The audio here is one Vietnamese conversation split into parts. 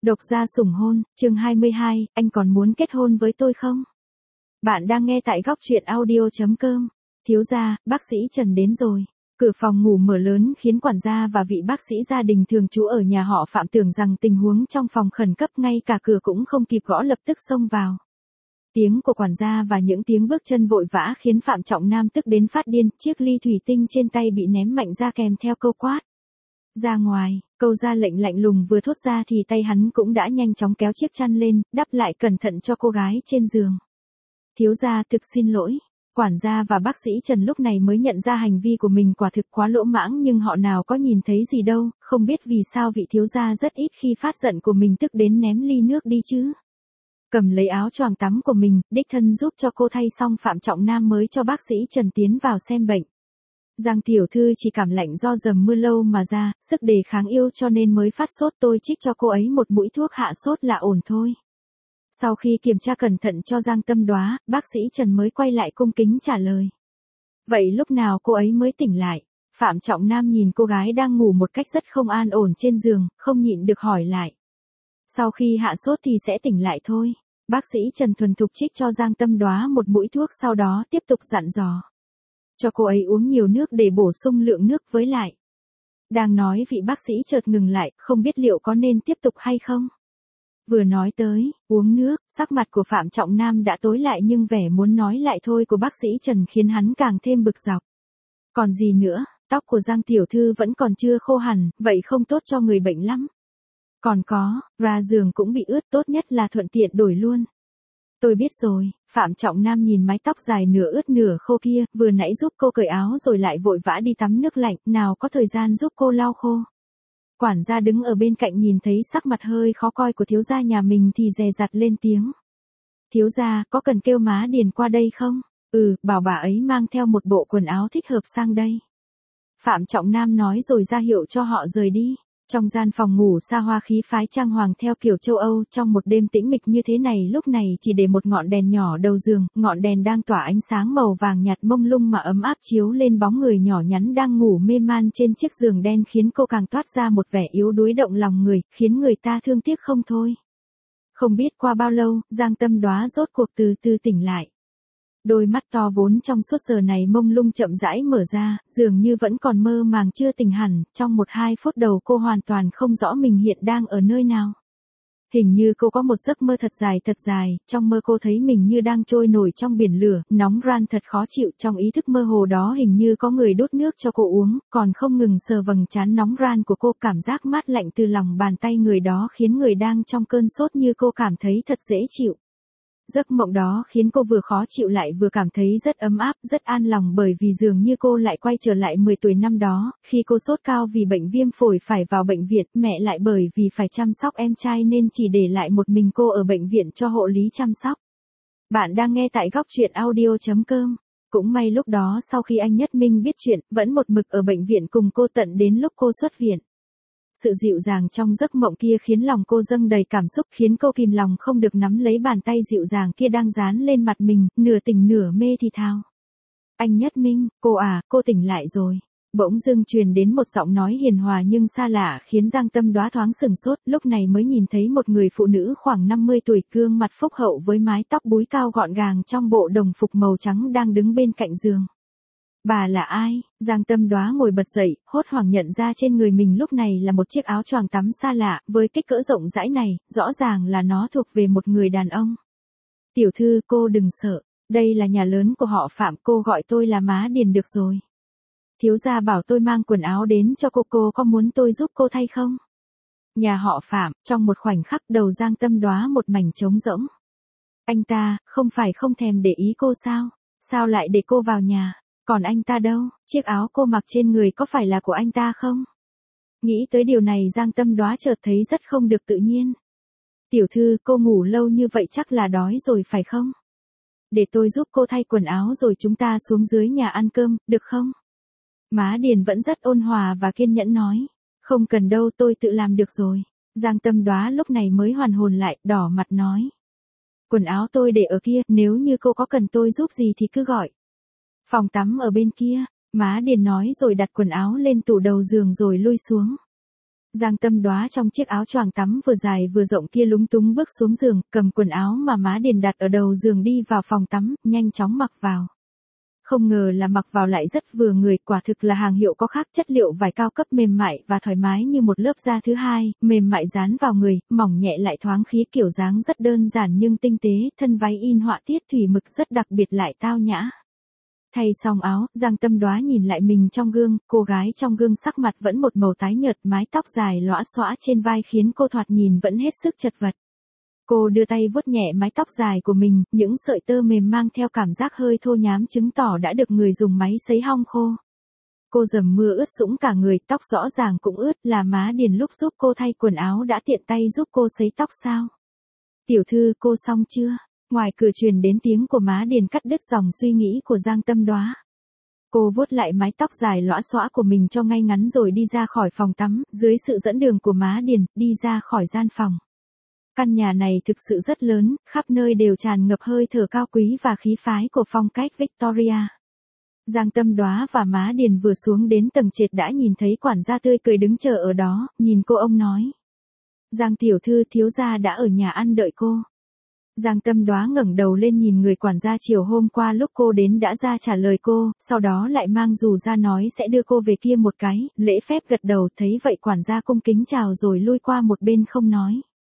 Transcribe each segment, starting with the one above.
Độc gia sủng hôn, chương 22, anh còn muốn kết hôn với tôi không? Bạn đang nghe tại góc truyện audio.com. Thiếu gia, bác sĩ Trần đến rồi. Cửa phòng ngủ mở lớn khiến quản gia và vị bác sĩ gia đình thường trú ở nhà họ Phạm tưởng rằng tình huống trong phòng khẩn cấp, ngay cả cửa cũng không kịp gõ lập tức xông vào. Tiếng của quản gia và những tiếng bước chân vội vã khiến Phạm Trọng Nam tức đến phát điên, chiếc ly thủy tinh trên tay bị ném mạnh ra kèm theo câu quát. Ra ngoài, câu ra lệnh lạnh lùng vừa thốt ra thì tay hắn cũng đã nhanh chóng kéo chiếc chăn lên, đắp lại cẩn thận cho cô gái trên giường. Thiếu gia thực xin lỗi. Quản gia và bác sĩ Trần lúc này mới nhận ra hành vi của mình quả thực quá lỗ mãng, nhưng họ nào có nhìn thấy gì đâu, không biết vì sao vị thiếu gia rất ít khi phát giận của mình tức đến ném ly nước đi chứ. Cầm lấy áo choàng tắm của mình, đích thân giúp cho cô thay xong, Phạm Trọng Nam mới cho bác sĩ Trần tiến vào xem bệnh. Giang tiểu thư chỉ cảm lạnh do dầm mưa lâu mà ra, sức đề kháng yếu cho nên mới phát sốt, tôi trích cho cô ấy một mũi thuốc hạ sốt là ổn thôi. Sau khi kiểm tra cẩn thận cho Giang Tâm Đoá, bác sĩ Trần mới quay lại cung kính trả lời. Vậy lúc nào cô ấy mới tỉnh lại? Phạm Trọng Nam nhìn cô gái đang ngủ một cách rất không an ổn trên giường, không nhịn được hỏi lại. Sau khi hạ sốt thì sẽ tỉnh lại thôi. Bác sĩ Trần thuần thục trích cho Giang Tâm Đoá một mũi thuốc, sau đó tiếp tục dặn dò. Cho cô ấy uống nhiều nước để bổ sung lượng nước, với lại. Đang nói vị bác sĩ chợt ngừng lại, không biết liệu có nên tiếp tục hay không. Vừa nói tới, uống nước, sắc mặt của Phạm Trọng Nam đã tối lại, nhưng vẻ muốn nói lại thôi của bác sĩ Trần khiến hắn càng thêm bực dọc. Còn gì nữa, tóc của Giang tiểu thư vẫn còn chưa khô hẳn, vậy không tốt cho người bệnh lắm. Còn có, ra giường cũng bị ướt, tốt nhất là thuận tiện đổi luôn. Tôi biết rồi. Phạm Trọng Nam nhìn mái tóc dài nửa ướt nửa khô kia, vừa nãy giúp cô cởi áo rồi lại vội vã đi tắm nước lạnh, nào có thời gian giúp cô lau khô. Quản gia đứng ở bên cạnh nhìn thấy sắc mặt hơi khó coi của thiếu gia nhà mình thì dè dặt lên tiếng. Thiếu gia, có cần kêu má Điền qua đây không? Bảo bà ấy mang theo một bộ quần áo thích hợp sang đây. Phạm Trọng Nam nói rồi ra hiệu cho họ rời đi. Trong gian phòng ngủ xa hoa khí phái trang hoàng theo kiểu châu Âu, trong một đêm tĩnh mịch như thế này, lúc này chỉ để một ngọn đèn nhỏ đầu giường, ngọn đèn đang tỏa ánh sáng màu vàng nhạt mông lung mà ấm áp chiếu lên bóng người nhỏ nhắn đang ngủ mê man trên chiếc giường đen, khiến cô càng toát ra một vẻ yếu đuối động lòng người, khiến người ta thương tiếc không thôi. Không biết qua bao lâu, Giang Tâm Đoá rốt cuộc từ từ tỉnh lại. Đôi mắt to vốn trong suốt giờ này mông lung chậm rãi mở ra, dường như vẫn còn mơ màng chưa tỉnh hẳn, trong 1-2 phút đầu cô hoàn toàn không rõ mình hiện đang ở nơi nào. Hình như cô có một giấc mơ thật dài, trong mơ cô thấy mình như đang trôi nổi trong biển lửa, nóng ran thật khó chịu, trong ý thức mơ hồ đó hình như có người đốt nước cho cô uống, còn không ngừng sờ vầng trán nóng ran của cô, cảm giác mát lạnh từ lòng bàn tay người đó khiến người đang trong cơn sốt như cô cảm thấy thật dễ chịu. Giấc mộng đó khiến cô vừa khó chịu lại vừa cảm thấy rất ấm áp, rất an lòng, bởi vì dường như cô lại quay trở lại 10 tuổi năm đó, khi cô sốt cao vì bệnh viêm phổi phải vào bệnh viện, mẹ lại bởi vì phải chăm sóc em trai nên chỉ để lại một mình cô ở bệnh viện cho hộ lý chăm sóc. Bạn đang nghe tại góc truyện audio.com. Cũng may lúc đó sau khi anh Nhất Minh biết chuyện, vẫn một mực ở bệnh viện cùng cô tận đến lúc cô xuất viện. Sự dịu dàng trong giấc mộng kia khiến lòng cô dâng đầy cảm xúc, khiến cô kìm lòng không được nắm lấy bàn tay dịu dàng kia đang dán lên mặt mình, nửa tỉnh nửa mê thì thào. Anh Nhất Minh, cô tỉnh lại rồi. Bỗng dưng truyền đến một giọng nói hiền hòa nhưng xa lạ khiến Giang Tâm Đoá thoáng sửng sốt, lúc này mới nhìn thấy một người phụ nữ khoảng 50 tuổi, gương mặt phúc hậu với mái tóc búi cao gọn gàng trong bộ đồng phục màu trắng đang đứng bên cạnh giường. Bà là ai? Giang Tâm Đoá ngồi bật dậy, hốt hoảng nhận ra trên người mình lúc này là một chiếc áo choàng tắm xa lạ, với kích cỡ rộng rãi này, rõ ràng là nó thuộc về một người đàn ông. Tiểu thư, cô đừng sợ, đây là nhà lớn của họ Phạm, cô gọi tôi là má Điền được rồi. Thiếu gia bảo tôi mang quần áo đến cho cô có muốn tôi giúp cô thay không? Nhà họ Phạm, trong một khoảnh khắc đầu Giang Tâm Đoá một mảnh trống rỗng. Anh ta, không phải không thèm để ý cô sao? Sao lại để cô vào nhà? Còn anh ta đâu, chiếc áo cô mặc trên người có phải là của anh ta không? Nghĩ tới điều này Giang Tâm Đoá chợt thấy rất không được tự nhiên. Tiểu thư, cô ngủ lâu như vậy chắc là đói rồi phải không? Để tôi giúp cô thay quần áo rồi chúng ta xuống dưới nhà ăn cơm, được không? Má Điền vẫn rất ôn hòa và kiên nhẫn nói. Không cần đâu, tôi tự làm được rồi. Giang Tâm Đoá lúc này mới hoàn hồn lại, đỏ mặt nói. Quần áo tôi để ở kia, nếu như cô có cần tôi giúp gì thì cứ gọi. Phòng tắm ở bên kia, má Điền nói rồi đặt quần áo lên tủ đầu giường rồi lui xuống. Giang Tâm Đóa trong chiếc áo choàng tắm vừa dài vừa rộng kia lúng túng bước xuống giường, cầm quần áo mà má Điền đặt ở đầu giường đi vào phòng tắm, nhanh chóng mặc vào. Không ngờ là mặc vào lại rất vừa người, quả thực là hàng hiệu có khác, chất liệu vải cao cấp mềm mại và thoải mái như một lớp da thứ hai, mềm mại dán vào người, mỏng nhẹ lại thoáng khí, kiểu dáng rất đơn giản nhưng tinh tế, thân váy in họa tiết thủy mực rất đặc biệt lại tao nhã. Thay xong áo, Giang Tâm Đóa nhìn lại mình trong gương, cô gái trong gương sắc mặt vẫn một màu tái nhợt, mái tóc dài lõa xõa trên vai khiến cô thoạt nhìn vẫn hết sức chật vật. Cô đưa tay vuốt nhẹ mái tóc dài của mình, những sợi tơ mềm mang theo cảm giác hơi thô nhám chứng tỏ đã được người dùng máy sấy hong khô. Cô dầm mưa ướt sũng cả người, tóc rõ ràng cũng ướt, là má Điền lúc giúp cô thay quần áo đã tiện tay giúp cô sấy tóc sao? Tiểu thư, cô xong chưa? Ngoài cửa truyền đến tiếng của má Điền cắt đứt dòng suy nghĩ của Giang Tâm Đóa. Cô vuốt lại mái tóc dài lõa xõa của mình cho ngay ngắn rồi đi ra khỏi phòng tắm, dưới sự dẫn đường của má Điền, đi ra khỏi gian phòng. Căn nhà này thực sự rất lớn, khắp nơi đều tràn ngập hơi thở cao quý và khí phái của phong cách Victoria. Giang Tâm Đóa và má Điền vừa xuống đến tầng trệt đã nhìn thấy quản gia tươi cười đứng chờ ở đó, nhìn cô ông nói. Giang tiểu thư, thiếu gia đã ở nhà ăn đợi cô. Giang Tâm Đóa ngẩng đầu lên nhìn người quản gia chiều hôm qua lúc cô đến đã ra trả lời cô, sau đó lại mang dù ra nói sẽ đưa cô về kia một cái, lễ phép gật đầu, thấy vậy quản gia cung kính chào rồi lui qua một bên không nói.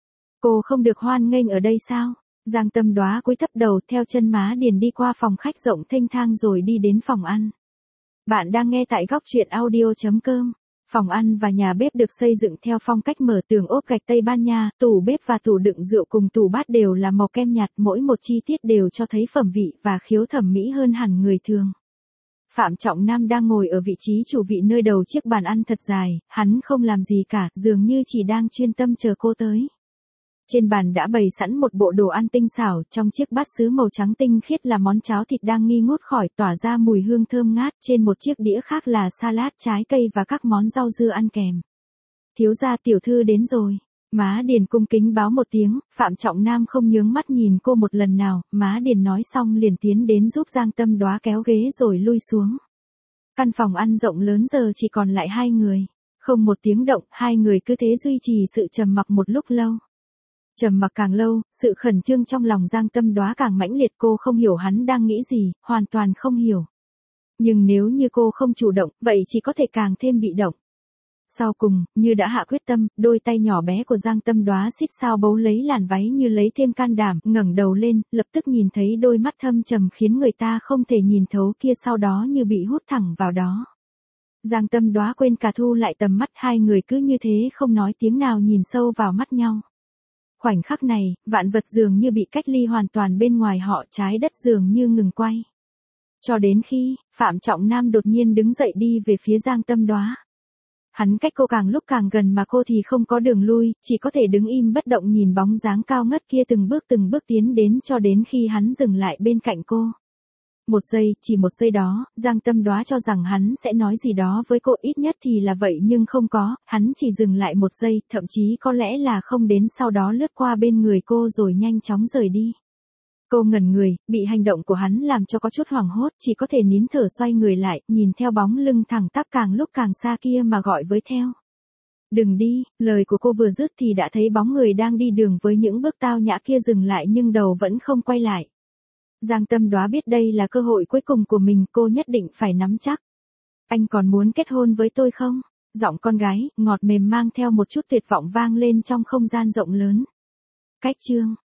Cô không được hoan nghênh ở đây sao? Giang Tâm Đóa cúi thấp đầu theo chân má Điền đi qua phòng khách rộng thênh thang rồi đi đến phòng ăn. Bạn đang nghe tại góc truyện audio.com. Phòng ăn và nhà bếp được xây dựng theo phong cách mở tường ốp gạch Tây Ban Nha, tủ bếp và tủ đựng rượu cùng tủ bát đều là màu kem nhạt, mỗi một chi tiết đều cho thấy phẩm vị và khiếu thẩm mỹ hơn hẳn người thường. Phạm Trọng Nam đang ngồi ở vị trí chủ vị nơi đầu chiếc bàn ăn thật dài, hắn không làm gì cả, dường như chỉ đang chuyên tâm chờ cô tới. Trên bàn đã bày sẵn một bộ đồ ăn tinh xảo, trong chiếc bát sứ màu trắng tinh khiết là món cháo thịt đang nghi ngút khỏi tỏa ra mùi hương thơm ngát, trên một chiếc đĩa khác là salad trái cây và các món rau dưa ăn kèm. Thiếu gia, tiểu thư đến rồi. Má Điền cung kính báo một tiếng, Phạm Trọng Nam không nhướng mắt nhìn cô một lần nào, má Điền nói xong liền tiến đến giúp Giang Tâm Đóa kéo ghế rồi lui xuống. Căn phòng ăn rộng lớn giờ chỉ còn lại hai người. Không một tiếng động, hai người cứ thế duy trì sự trầm mặc một lúc lâu. Trầm mặc càng lâu, sự khẩn trương trong lòng Giang Tâm Đóa càng mãnh liệt, cô không hiểu hắn đang nghĩ gì, hoàn toàn không hiểu. Nhưng nếu như cô không chủ động, vậy chỉ có thể càng thêm bị động. Sau cùng, như đã hạ quyết tâm, đôi tay nhỏ bé của Giang Tâm Đóa xít sao bấu lấy làn váy như lấy thêm can đảm, ngẩng đầu lên, lập tức nhìn thấy đôi mắt thâm trầm khiến người ta không thể nhìn thấu kia, sau đó như bị hút thẳng vào đó. Giang Tâm Đóa quên cả thu lại tầm mắt, hai người cứ như thế không nói tiếng nào nhìn sâu vào mắt nhau. Khoảnh khắc này, vạn vật dường như bị cách ly hoàn toàn bên ngoài họ, trái đất dường như ngừng quay. Cho đến khi, Phạm Trọng Nam đột nhiên đứng dậy đi về phía Giang Tâm Đóa. Hắn cách cô càng lúc càng gần mà cô thì không có đường lui, chỉ có thể đứng im bất động nhìn bóng dáng cao ngất kia từng bước tiến đến cho đến khi hắn dừng lại bên cạnh cô. Một giây, chỉ một giây đó, Giang Tâm Đóa cho rằng hắn sẽ nói gì đó với cô, ít nhất thì là vậy, nhưng không có, hắn chỉ dừng lại một giây, thậm chí có lẽ là không đến, sau đó lướt qua bên người cô rồi nhanh chóng rời đi. Cô ngẩn người, bị hành động của hắn làm cho có chút hoảng hốt, chỉ có thể nín thở xoay người lại, nhìn theo bóng lưng thẳng tắp càng lúc càng xa kia mà gọi với theo. Đừng đi, lời của cô vừa dứt thì đã thấy bóng người đang đi đường với những bước tao nhã kia dừng lại nhưng đầu vẫn không quay lại. Giang Tâm Đóa biết đây là cơ hội cuối cùng của mình, cô nhất định phải nắm chắc. Anh còn muốn kết hôn với tôi không? Giọng con gái, ngọt mềm mang theo một chút tuyệt vọng vang lên trong không gian rộng lớn. Cách chương